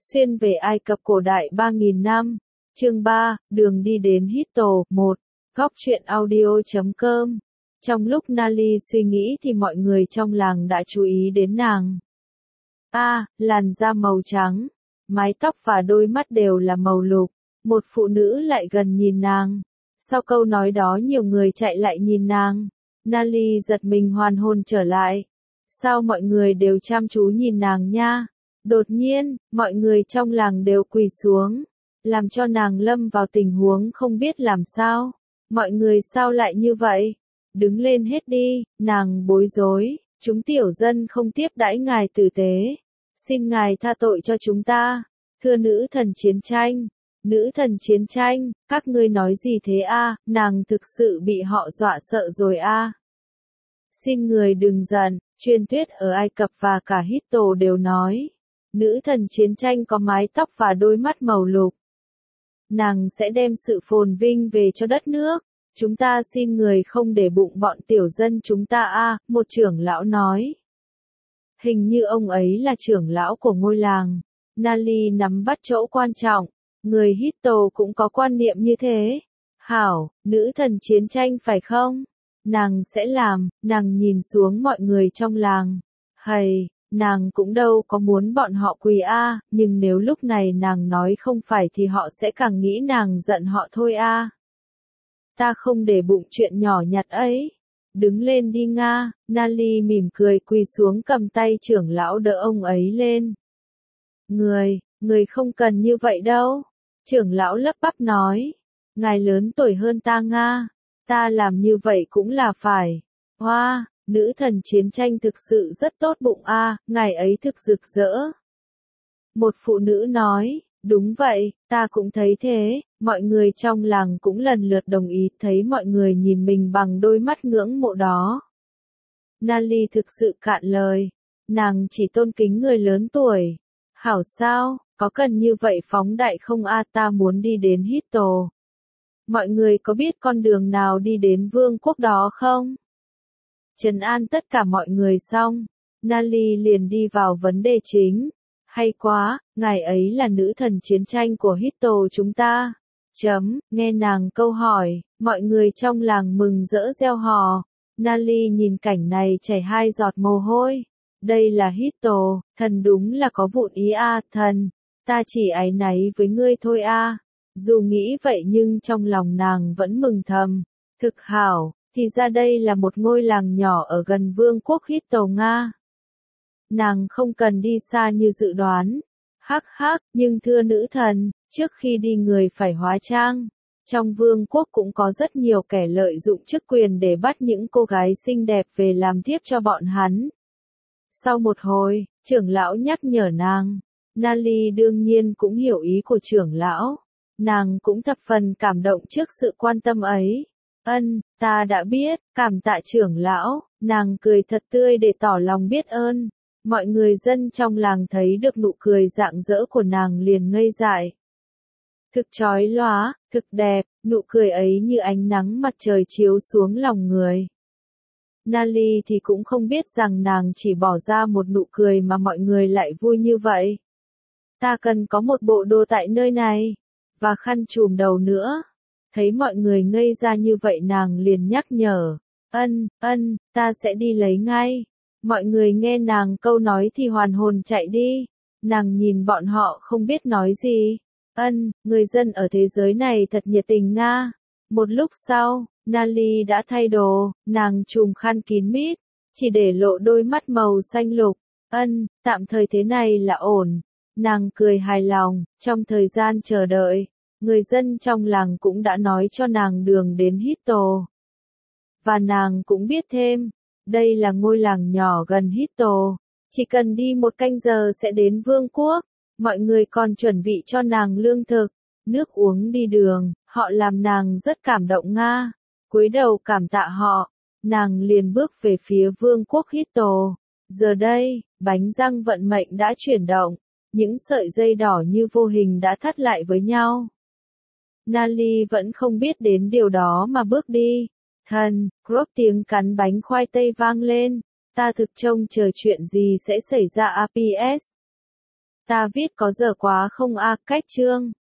Xuyên về Ai Cập cổ đại 3.000 năm. Chương 3, đường đi đến Hitto. 1. Góc truyện audio.com. Trong lúc Nali suy nghĩ thì mọi người trong làng đã chú ý đến nàng. Làn da màu trắng, mái tóc và đôi mắt đều là màu lục. Một phụ nữ lại gần nhìn nàng. Sau câu nói đó nhiều người chạy lại nhìn nàng. Nali giật mình hoàn hồn trở lại. Sao mọi người đều chăm chú nhìn nàng nha? Đột nhiên, mọi người trong làng đều quỳ xuống, làm cho nàng lâm vào tình huống không biết làm sao. Mọi người sao lại như vậy? Đứng lên hết đi, nàng bối rối, chúng tiểu dân không tiếp đãi ngài tử tế. Xin ngài tha tội cho chúng ta. Thưa nữ thần chiến tranh. Nữ thần chiến tranh, các ngươi nói gì thế a? Nàng thực sự bị họ dọa sợ rồi a. Xin người đừng giận, truyền thuyết ở Ai Cập và cả Hitto đều nói. Nữ thần chiến tranh có mái tóc và đôi mắt màu lục. Nàng sẽ đem sự phồn vinh về cho đất nước. Chúng ta xin người không để bụng bọn tiểu dân chúng ta một trưởng lão nói. Hình như ông ấy là trưởng lão của ngôi làng. Nali nắm bắt chỗ quan trọng. Người Hitto cũng có quan niệm như thế. Hảo, nữ thần chiến tranh phải không? Nàng sẽ làm, nàng nhìn xuống mọi người trong làng. Nàng cũng đâu có muốn bọn họ quỳ nhưng nếu lúc này nàng nói không phải thì họ sẽ càng nghĩ nàng giận họ thôi Ta không để bụng chuyện nhỏ nhặt ấy. Đứng lên đi Nga. Nali mỉm cười quỳ xuống cầm tay trưởng lão đỡ ông ấy lên. Người không cần như vậy đâu. Trưởng lão lắp bắp nói. Ngài lớn tuổi hơn ta Nga. Ta làm như vậy cũng là phải. Nữ thần chiến tranh thực sự rất tốt bụng ngài ấy thực rực rỡ. Một phụ nữ nói, đúng vậy, ta cũng thấy thế, mọi người trong làng cũng lần lượt đồng ý thấy mọi người nhìn mình bằng đôi mắt ngưỡng mộ đó. Nali thực sự cạn lời, nàng chỉ tôn kính người lớn tuổi. Hảo sao, có cần như vậy phóng đại không ta muốn đi đến Hitto. Mọi người có biết con đường nào đi đến vương quốc đó không? Trấn an tất cả mọi người xong, Nali liền đi vào vấn đề chính. Hay quá, ngài ấy là nữ thần chiến tranh của Hitto chúng ta. Nghe nàng câu hỏi, mọi người trong làng mừng rỡ reo hò. Nali nhìn cảnh này chảy 2 giọt mồ hôi. Đây là Hitto, thần đúng là có vụn ý thần. Ta chỉ áy náy với ngươi thôi Dù nghĩ vậy nhưng trong lòng nàng vẫn mừng thầm. Thực hảo. Thì ra đây là một ngôi làng nhỏ ở gần vương quốc Hitto Nga. Nàng không cần đi xa như dự đoán. Nhưng thưa nữ thần, trước khi đi người phải hóa trang. Trong vương quốc cũng có rất nhiều kẻ lợi dụng chức quyền để bắt những cô gái xinh đẹp về làm thiếp cho bọn hắn. Sau một hồi, trưởng lão nhắc nhở nàng. Nali đương nhiên cũng hiểu ý của trưởng lão. Nàng cũng thập phần cảm động trước sự quan tâm ấy. Ta đã biết, cảm tạ trưởng lão, nàng cười thật tươi để tỏ lòng biết ơn. Mọi người dân trong làng thấy được nụ cười rạng rỡ của nàng liền ngây dại. Thực chói lóa, thực đẹp, nụ cười ấy như ánh nắng mặt trời chiếu xuống lòng người. Nali thì cũng không biết rằng nàng chỉ bỏ ra một nụ cười mà mọi người lại vui như vậy. Ta cần có một bộ đồ tại nơi này, và khăn trùm đầu nữa. Thấy mọi người ngây ra như vậy nàng liền nhắc nhở. Ta sẽ đi lấy ngay. Mọi người nghe nàng câu nói thì hoàn hồn chạy đi. Nàng nhìn bọn họ không biết nói gì. Người dân ở thế giới này thật nhiệt tình Nga. Một lúc sau, Nali đã thay đồ, nàng trùm khăn kín mít, chỉ để lộ đôi mắt màu xanh lục. Tạm thời thế này là ổn. Nàng cười hài lòng, trong thời gian chờ đợi. Người dân trong làng cũng đã nói cho nàng đường đến Hitto. Và nàng cũng biết thêm, đây là ngôi làng nhỏ gần Hitto, chỉ cần đi 1 canh giờ sẽ đến vương quốc. Mọi người còn chuẩn bị cho nàng lương thực, nước uống đi đường, họ làm nàng rất cảm động Nga. Cúi đầu cảm tạ họ, nàng liền bước về phía vương quốc Hitto. Giờ đây, bánh răng vận mệnh đã chuyển động, những sợi dây đỏ như vô hình đã thắt lại với nhau. Nali vẫn không biết đến điều đó mà bước đi. Crop tiếng cắn bánh khoai tây vang lên. Ta thực trông chờ chuyện gì sẽ xảy ra APS. Ta viết có dở quá không a, cách chương.